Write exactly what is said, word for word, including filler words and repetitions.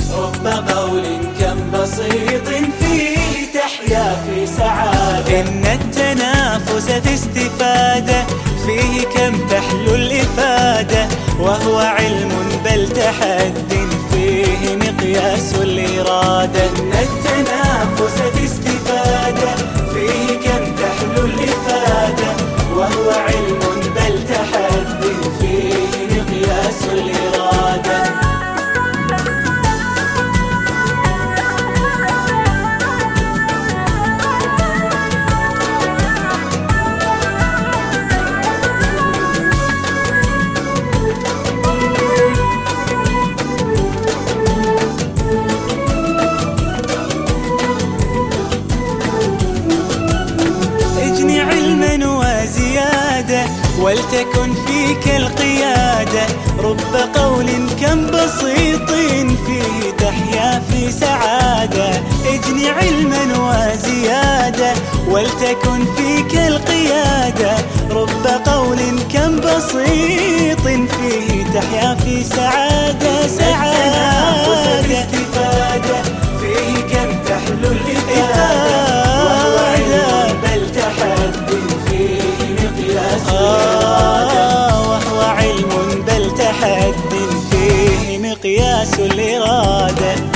رب قول كم بسيط فيه تحيا في سعادة. إن التنافس في استفادة فيه كم تحلو الإفادة، وهو علم بل تحد فيه مقياس الإرادة. إن التنافس في استفادة فيه كم تحلو الإفادة، وهو علم بل تحد فيه مقياس الإرادة. ولتكن فيك القيادة، رب قول كم بسيط فيه تحيا في سعادة. اجن علما وزيادة ولتكن فيك القيادة، رب قول كم بسيط فيه تحيا في سعادة. سعادة استفادة فيه كم تحلو الإفادة، وهو علم بل تحد فيه مقياس آه وهو علم بل تحد فيه مقياس الإرادة.